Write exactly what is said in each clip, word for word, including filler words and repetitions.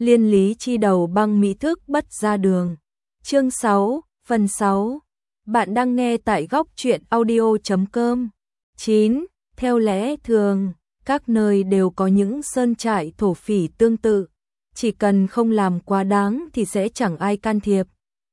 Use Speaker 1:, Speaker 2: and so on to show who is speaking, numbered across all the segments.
Speaker 1: Liên lý chi đầu băng mỹ thức bất ra đường. Chương sáu, phần sáu. Bạn đang nghe tại góc truyện audio chấm com. chín. Theo lẽ thường, các nơi đều có những sơn trại thổ phỉ tương tự. Chỉ cần không làm quá đáng thì sẽ chẳng ai can thiệp.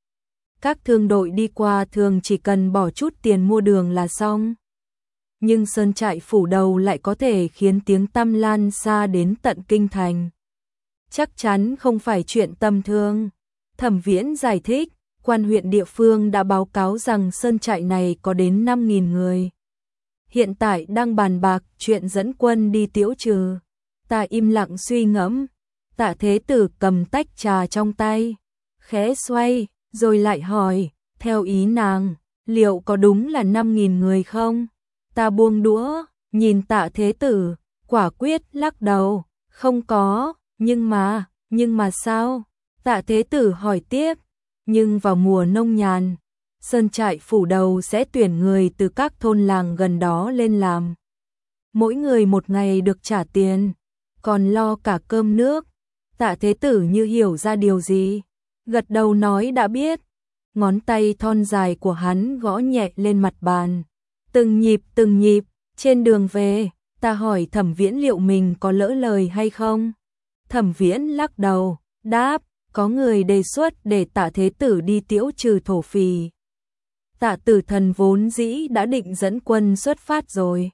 Speaker 1: Các thương đội đi qua thường chỉ cần bỏ chút tiền mua đường là xong. Nhưng sơn trại phủ đầu lại có thể khiến tiếng tăm lan xa đến tận kinh thành. Chắc chắn không phải chuyện tầm thường. Thẩm Viễn giải thích, quan huyện địa phương đã báo cáo rằng sơn trại này có đến năm nghìn người. Hiện tại đang bàn bạc chuyện dẫn quân đi tiễu trừ. Ta im lặng suy ngẫm. Tạ Thế Tử cầm tách trà trong tay, khẽ xoay, rồi lại hỏi, theo ý nàng, liệu có đúng là năm nghìn người không? Ta buông đũa, nhìn Tạ Thế Tử, quả quyết lắc đầu, không có, nhưng mà, nhưng mà sao? Tạ Thế Tử hỏi tiếp, nhưng vào mùa nông nhàn, sơn trại phủ đầu sẽ tuyển người từ các thôn làng gần đó lên làm. Mỗi người một ngày được trả tiền, còn lo cả cơm nước. Tạ Thế Tử như hiểu ra điều gì, gật đầu nói đã biết. Ngón tay thon dài của hắn gõ nhẹ lên mặt bàn. Từng nhịp từng nhịp, trên đường về, ta hỏi Thẩm Viễn liệu mình có lỡ lời hay không? Thẩm Viễn lắc đầu, đáp, có người đề xuất để Tạ Thế Tử đi tiễu trừ thổ phỉ. Tạ Tử Thần vốn dĩ đã định dẫn quân xuất phát rồi.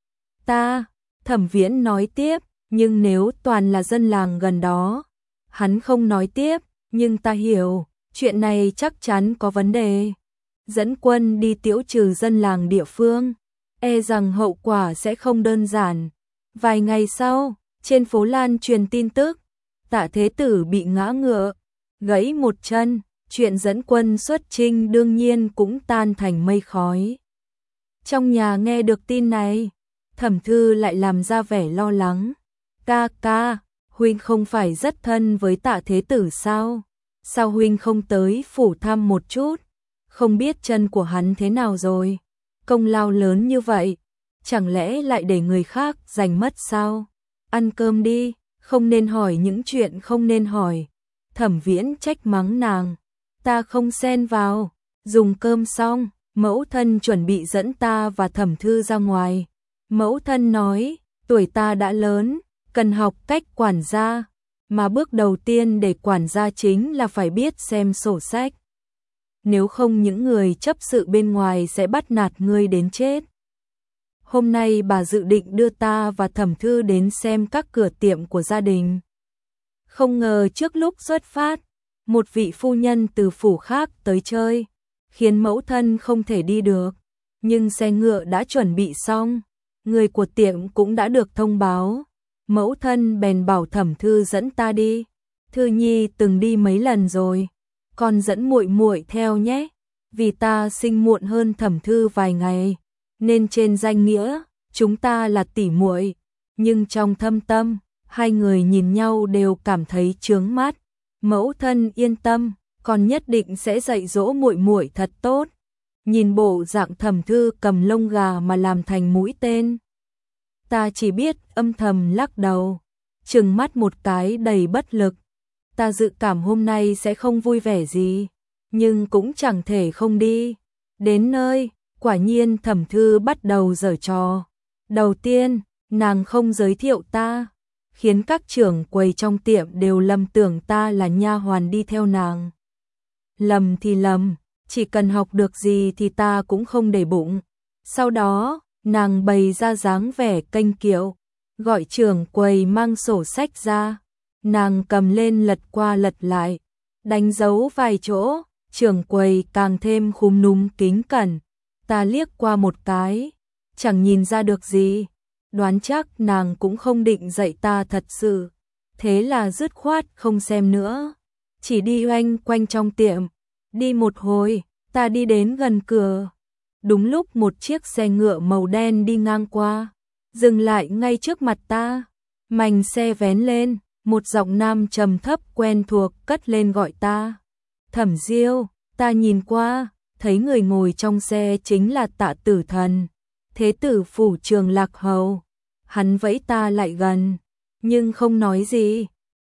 Speaker 1: Ta, Thẩm Viễn nói tiếp, nhưng nếu toàn là dân làng gần đó. Hắn không nói tiếp, nhưng ta hiểu, chuyện này chắc chắn có vấn đề. Dẫn quân đi tiễu trừ dân làng địa phương, e rằng hậu quả sẽ không đơn giản. Vài ngày sau, trên phố lan truyền tin tức, Tạ Thế Tử bị ngã ngựa, gãy một chân, chuyện dẫn quân xuất chinh đương nhiên cũng tan thành mây khói. Trong nhà nghe được tin này, Thẩm Thư lại làm ra vẻ lo lắng. Ca ca, huynh không phải rất thân với Tạ Thế Tử sao? Sao huynh không tới phủ thăm một chút? Không biết chân của hắn thế nào rồi? Công lao lớn như vậy, chẳng lẽ lại để người khác giành mất sao? Ăn cơm đi, không nên hỏi những chuyện không nên hỏi. Thẩm Viễn trách mắng nàng. Ta không xen vào. Dùng cơm xong, mẫu thân chuẩn bị dẫn ta và Thẩm Thư ra ngoài. Mẫu thân nói, tuổi ta đã lớn, cần học cách quản gia, mà bước đầu tiên để quản gia chính là phải biết xem sổ sách. Nếu không những người chấp sự bên ngoài sẽ bắt nạt ngươi đến chết. Hôm nay bà dự định đưa ta và Thẩm Thư đến xem các cửa tiệm của gia đình. Không ngờ trước lúc xuất phát, một vị phu nhân từ phủ khác tới chơi, khiến mẫu thân không thể đi được. Nhưng xe ngựa đã chuẩn bị xong, người của tiệm cũng đã được thông báo. Mẫu thân bèn bảo Thẩm Thư dẫn ta đi. Thư nhi từng đi mấy lần rồi, con dẫn muội muội theo nhé. Vì ta sinh muộn hơn Thẩm Thư vài ngày, nên trên danh nghĩa chúng ta là tỷ muội, nhưng trong thâm tâm hai người nhìn nhau đều cảm thấy chướng mắt. Mẫu thân yên tâm, con nhất định sẽ dạy dỗ muội muội thật tốt. Nhìn bộ dạng Thẩm Thư cầm lông gà mà làm thành mũi tên, ta chỉ biết âm thầm lắc đầu, trừng mắt một cái đầy bất lực. Ta dự cảm hôm nay sẽ không vui vẻ gì, nhưng cũng chẳng thể không đi. Đến nơi, quả nhiên Thẩm Thư bắt đầu giở trò. Đầu tiên, nàng không giới thiệu ta, khiến các trưởng quầy trong tiệm đều lầm tưởng ta là nha hoàn đi theo nàng. Lầm thì lầm, chỉ cần học được gì thì ta cũng không để bụng. Sau đó, nàng bày ra dáng vẻ kênh kiệu, gọi trưởng quầy mang sổ sách ra. Nàng cầm lên lật qua lật lại, đánh dấu vài chỗ, trưởng quầy càng thêm khúm núm kính cẩn. Ta liếc qua một cái, chẳng nhìn ra được gì, đoán chắc nàng cũng không định dạy ta thật sự. Thế là dứt khoát không xem nữa, chỉ đi oanh quanh trong tiệm. Đi một hồi, ta đi đến gần cửa. Đúng lúc một chiếc xe ngựa màu đen đi ngang qua, dừng lại ngay trước mặt ta. Mành xe vén lên, một giọng nam trầm thấp quen thuộc cất lên gọi ta. Thẩm Diêu. Ta nhìn qua, thấy người ngồi trong xe chính là Tạ Tử Thần, Thế Tử phủ Trường Lạc Hầu. Hắn vẫy ta lại gần, nhưng không nói gì.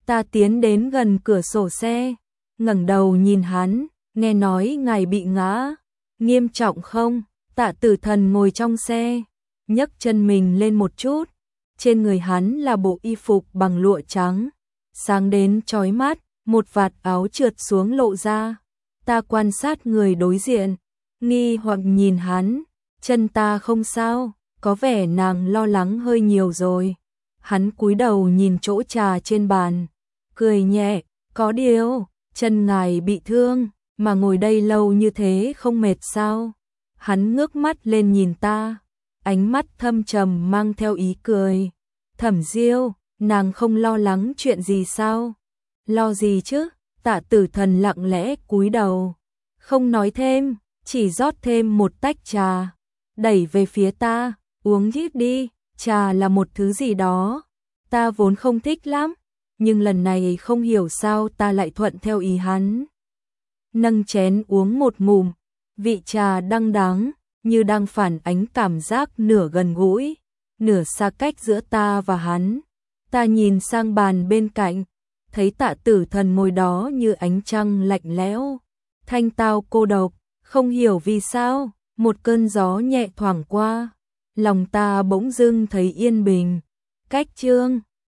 Speaker 1: Ta tiến đến gần cửa sổ xe, ngẩng đầu nhìn hắn, nghe nói ngài bị ngã, nghiêm trọng không? Tạ Tử Thần ngồi trong xe, nhấc chân mình lên một chút, trên người hắn là bộ y phục bằng lụa trắng, sáng đến chói mắt, một vạt áo trượt xuống lộ ra. Ta quan sát người đối diện, nghi hoặc nhìn hắn, chân ta không sao, có vẻ nàng lo lắng hơi nhiều rồi. Hắn cúi đầu nhìn chỗ trà trên bàn, cười nhẹ, có điều, chân ngài bị thương, mà ngồi đây lâu như thế không mệt sao? Hắn ngước mắt lên nhìn ta, ánh mắt thâm trầm mang theo ý cười. Thẩm Diêu, nàng không lo lắng chuyện gì sao? Lo gì chứ? Tạ Tử Thần lặng lẽ cúi đầu, không nói thêm, chỉ rót thêm một tách trà, đẩy về phía ta, uống ít đi, trà là một thứ gì đó, ta vốn không thích lắm, nhưng lần này không hiểu sao ta lại thuận theo ý hắn. Nâng chén uống một ngụm, vị trà đắng đắng, như đang phản ánh cảm giác nửa gần gũi, nửa xa cách giữa ta và hắn. Ta nhìn sang bàn bên cạnh, thấy Tạ Tử Thần ngồi đó như ánh trăng lạnh lẽo, thanh tao cô độc, không hiểu vì sao, một cơn gió nhẹ thoảng qua, lòng ta bỗng dưng thấy yên bình. Cách chương